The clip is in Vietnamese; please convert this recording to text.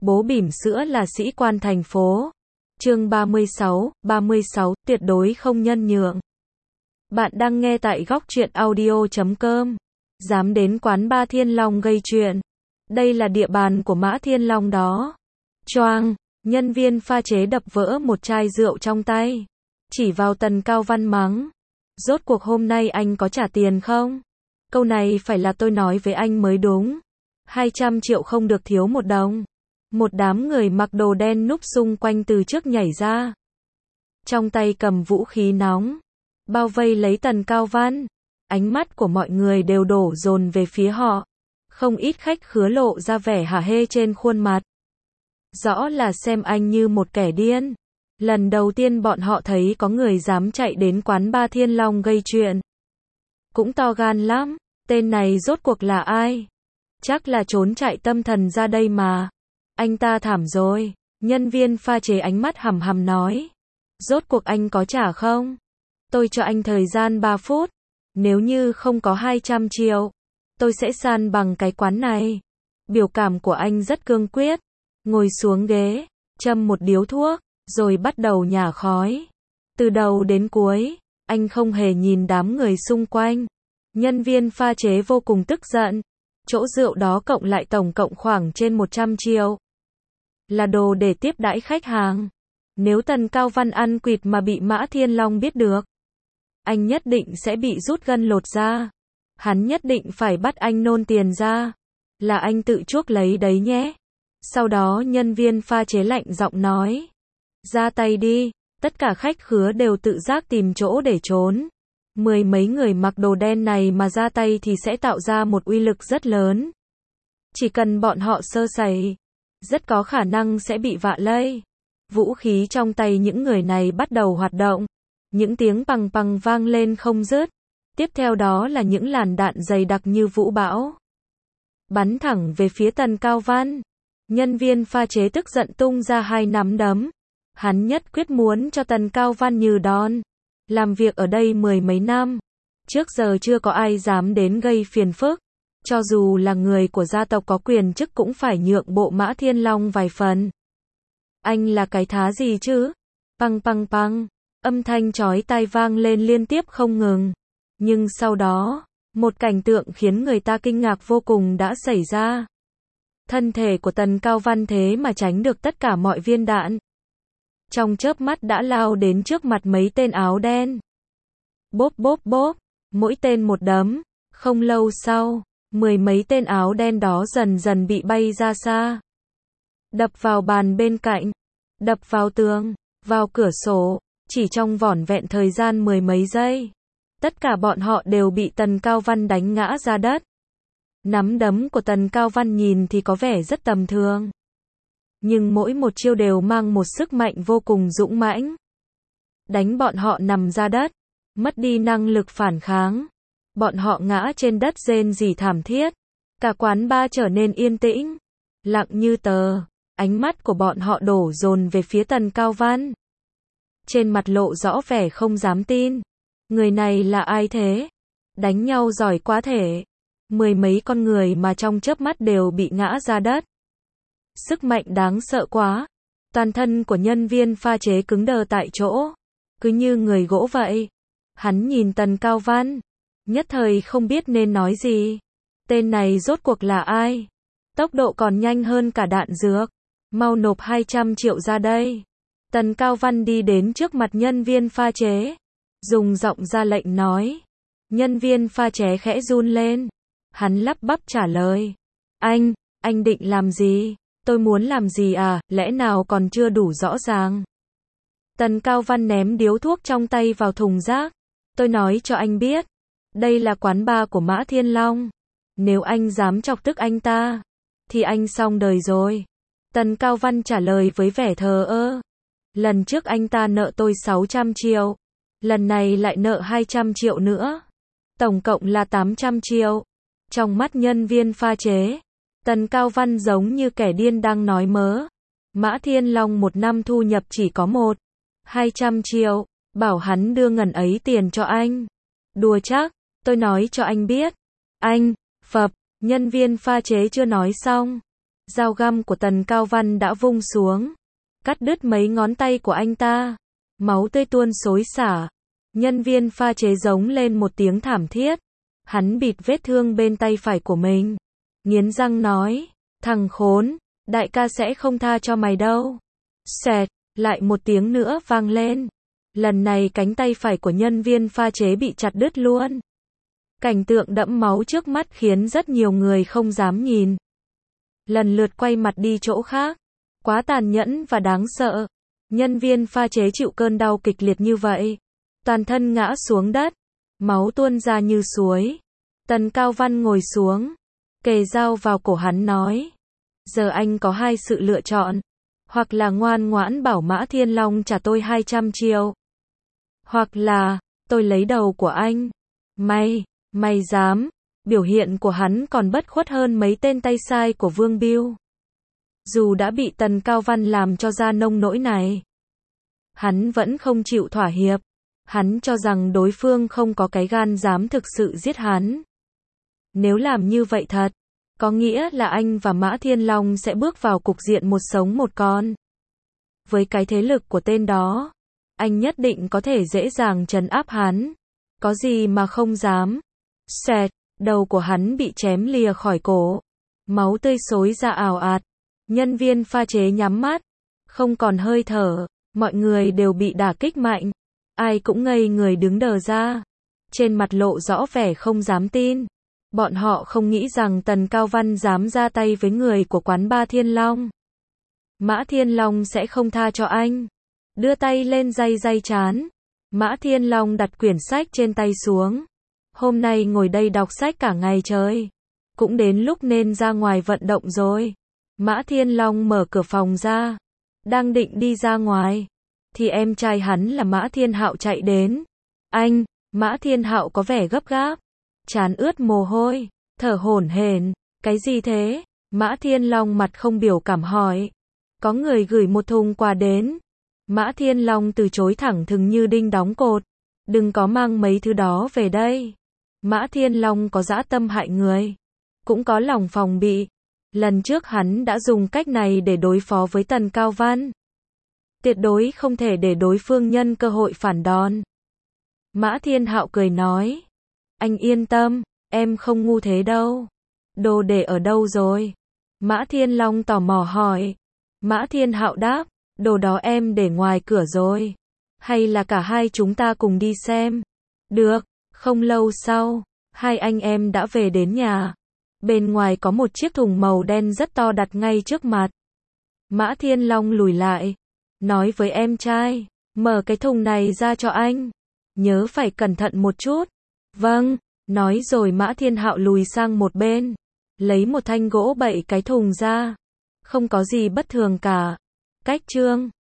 Bố bỉm sữa là sĩ quan thành phố. Chương 36, tuyệt đối không nhân nhượng. Bạn đang nghe tại góc truyện audio.com. Dám đến quán ba Thiên Long gây chuyện. Đây là địa bàn của Mã Thiên Long đó. Choang, nhân viên pha chế đập vỡ một chai rượu trong tay. Chỉ vào Tần Cao Văn mắng. Rốt cuộc hôm nay anh có trả tiền không? Câu này phải là tôi nói với anh mới đúng. 200 triệu không được thiếu một đồng. Một đám người mặc đồ đen núp xung quanh từ trước nhảy ra. Trong tay cầm vũ khí nóng. Bao vây lấy Tần Cao Văn. Ánh mắt của mọi người đều đổ dồn về phía họ. Không ít khách khứa lộ ra vẻ hả hê trên khuôn mặt. Rõ là xem anh như một kẻ điên. Lần đầu tiên bọn họ thấy có người dám chạy đến quán ba Thiên Long gây chuyện. Cũng to gan lắm. Tên này rốt cuộc là ai? Chắc là trốn chạy tâm thần ra đây mà. Anh ta thảm rồi. Nhân viên pha chế ánh mắt hằm hằm nói. Rốt cuộc anh có trả không? Tôi cho anh thời gian 3 phút. Nếu như không có 200 triệu, tôi sẽ san bằng cái quán này. Biểu cảm của anh rất cương quyết. Ngồi xuống ghế, châm một điếu thuốc, rồi bắt đầu nhả khói. Từ đầu đến cuối, anh không hề nhìn đám người xung quanh. Nhân viên pha chế vô cùng tức giận. Chỗ rượu đó cộng lại tổng cộng khoảng trên 100 triệu. Là đồ để tiếp đãi khách hàng. Nếu Tần Cao Văn ăn quỵt mà bị Mã Thiên Long biết được, anh nhất định sẽ bị rút gân lột da. Hắn nhất định phải bắt anh nôn tiền ra. Là anh tự chuốc lấy đấy nhé. Sau đó nhân viên pha chế lạnh giọng nói. Ra tay đi. Tất cả khách khứa đều tự giác tìm chỗ để trốn. 10 mấy người mặc đồ đen này mà ra tay thì sẽ tạo ra một uy lực rất lớn. Chỉ cần bọn họ sơ sẩy, rất có khả năng sẽ bị vạ lây. Vũ khí trong tay những người này bắt đầu hoạt động. Những tiếng pằng pằng vang lên không dứt. Tiếp theo đó là những làn đạn dày đặc như vũ bão. Bắn thẳng về phía Tần Cao Văn. Nhân viên pha chế tức giận tung ra 2 nắm đấm. Hắn nhất quyết muốn cho Tần Cao Văn như đòn. Làm việc ở đây 10 mấy năm. Trước giờ chưa có ai dám đến gây phiền phức. Cho dù là người của gia tộc có quyền chức cũng phải nhượng bộ Mã Thiên Long vài phần. Anh là cái thá gì chứ? Păng păng păng. Âm thanh chói tai vang lên liên tiếp không ngừng. Nhưng sau đó, một cảnh tượng khiến người ta kinh ngạc vô cùng đã xảy ra. Thân thể của Tần Cao Văn thế mà tránh được tất cả mọi viên đạn. Trong chớp mắt đã lao đến trước mặt mấy tên áo đen. Bốp bốp bốp, mỗi tên một đấm. Không lâu sau, 10 mấy tên áo đen đó dần dần bị bay ra xa. Đập vào bàn bên cạnh, đập vào tường, vào cửa sổ. Chỉ trong vỏn vẹn thời gian 10 mấy giây, tất cả bọn họ đều bị Tần Cao Văn đánh ngã ra đất. Nắm đấm của Tần Cao Văn nhìn thì có vẻ rất tầm thường. Nhưng mỗi một chiêu đều mang một sức mạnh vô cùng dũng mãnh. Đánh bọn họ nằm ra đất, mất đi năng lực phản kháng. Bọn họ ngã trên đất rên rỉ thảm thiết. Cả quán bar trở nên yên tĩnh, lặng như tờ. Ánh mắt của bọn họ đổ dồn về phía Tần Cao Văn. Trên mặt lộ rõ vẻ không dám tin. Người này là ai thế? Đánh nhau giỏi quá thể. 10 mấy con người mà trong chớp mắt đều bị ngã ra đất. Sức mạnh đáng sợ quá. Toàn thân của nhân viên pha chế cứng đờ tại chỗ. Cứ như người gỗ vậy. Hắn nhìn Tần Cao Văn. Nhất thời không biết nên nói gì. Tên này rốt cuộc là ai? Tốc độ còn nhanh hơn cả đạn dược. Mau nộp 200 triệu ra đây. Tần Cao Văn đi đến trước mặt nhân viên pha chế. Dùng giọng ra lệnh nói. Nhân viên pha chế khẽ run lên. Hắn lắp bắp trả lời. Anh định làm gì? Tôi muốn làm gì à? Lẽ nào còn chưa đủ rõ ràng? Tần Cao Văn ném điếu thuốc trong tay vào thùng rác. Tôi nói cho anh biết. Đây là quán bar của Mã Thiên Long. Nếu anh dám chọc tức anh ta, thì anh xong đời rồi. Tần Cao Văn trả lời với vẻ thờ ơ. Lần trước anh ta nợ tôi 600 triệu. Lần này lại nợ 200 triệu nữa. Tổng cộng là 800 triệu. Trong mắt nhân viên pha chế, Tần Cao Văn giống như kẻ điên đang nói mớ. Mã Thiên Long một năm thu nhập chỉ có 200 triệu. Bảo hắn đưa ngần ấy tiền cho anh. Đùa chắc, tôi nói cho anh biết. Phập, nhân viên pha chế chưa nói xong. Dao găm của Tần Cao Văn đã vung xuống, cắt đứt mấy ngón tay của anh ta. Máu tươi tuôn xối xả. Nhân viên pha chế giống lên một tiếng thảm thiết. Hắn bịt vết thương bên tay phải của mình, nghiến răng nói, thằng khốn, đại ca sẽ không tha cho mày đâu. Xẹt, lại một tiếng nữa vang lên. Lần này cánh tay phải của nhân viên pha chế bị chặt đứt luôn. Cảnh tượng đẫm máu trước mắt khiến rất nhiều người không dám nhìn. Lần lượt quay mặt đi chỗ khác. Quá tàn nhẫn và đáng sợ. Nhân viên pha chế chịu cơn đau kịch liệt như vậy, toàn thân ngã xuống đất, máu tuôn ra như suối. Tần Cao Văn ngồi xuống, kề dao vào cổ hắn nói, giờ anh có hai sự lựa chọn, hoặc là ngoan ngoãn bảo Mã Thiên Long trả tôi 200 triệu, hoặc là tôi lấy đầu của anh. Mày dám? Biểu hiện của hắn còn bất khuất hơn mấy tên tay sai của Vương Biêu. Dù đã bị Tần Cao Văn làm cho ra nông nỗi này, hắn vẫn không chịu thỏa hiệp. Hắn cho rằng đối phương không có cái gan dám thực sự giết hắn. Nếu làm như vậy thật, có nghĩa là anh và Mã Thiên Long sẽ bước vào cục diện một sống một con. Với cái thế lực của tên đó, anh nhất định có thể dễ dàng trấn áp hắn. Có gì mà không dám. Xẹt, đầu của hắn bị chém lìa khỏi cổ. Máu tươi xối ra ào ạt. Nhân viên pha chế nhắm mắt, không còn hơi thở. Mọi người đều bị đả kích mạnh. Ai cũng ngây người đứng đờ ra. Trên mặt lộ rõ vẻ không dám tin. Bọn họ không nghĩ rằng Tần Cao Văn dám ra tay với người của quán ba Thiên Long. Mã Thiên Long sẽ không tha cho anh. Đưa tay lên day trán. Mã Thiên Long đặt quyển sách trên tay xuống. Hôm nay ngồi đây đọc sách cả ngày trời. Cũng đến lúc nên ra ngoài vận động rồi. Mã Thiên Long mở cửa phòng ra. Đang định đi ra ngoài, thì em trai hắn là Mã Thiên Hạo chạy đến. Anh, Mã Thiên Hạo có vẻ gấp gáp. Trán ướt mồ hôi, thở hổn hển. Cái gì thế? Mã Thiên Long mặt không biểu cảm hỏi. Có người gửi một thùng quà đến. Mã Thiên Long từ chối thẳng thừng như đinh đóng cột. Đừng có mang mấy thứ đó về đây. Mã Thiên Long có dã tâm hại người, cũng có lòng phòng bị. Lần trước hắn đã dùng cách này để đối phó với Tần Cao Văn. Tuyệt đối không thể để đối phương nhân cơ hội phản đòn. Mã Thiên Hạo cười nói. Anh yên tâm, em không ngu thế đâu. Đồ để ở đâu rồi? Mã Thiên Long tò mò hỏi. Mã Thiên Hạo đáp. Đồ đó em để ngoài cửa rồi. Hay là cả hai chúng ta cùng đi xem? Được. Không lâu sau, hai anh em đã về đến nhà. Bên ngoài có một chiếc thùng màu đen rất to đặt ngay trước mặt. Mã Thiên Long lùi lại, nói với em trai, mở cái thùng này ra cho anh. Nhớ phải cẩn thận một chút. Vâng, nói rồi Mã Thiên Hạo lùi sang một bên, lấy một thanh gỗ bậy cái thùng ra. Không có gì bất thường cả. Cách chương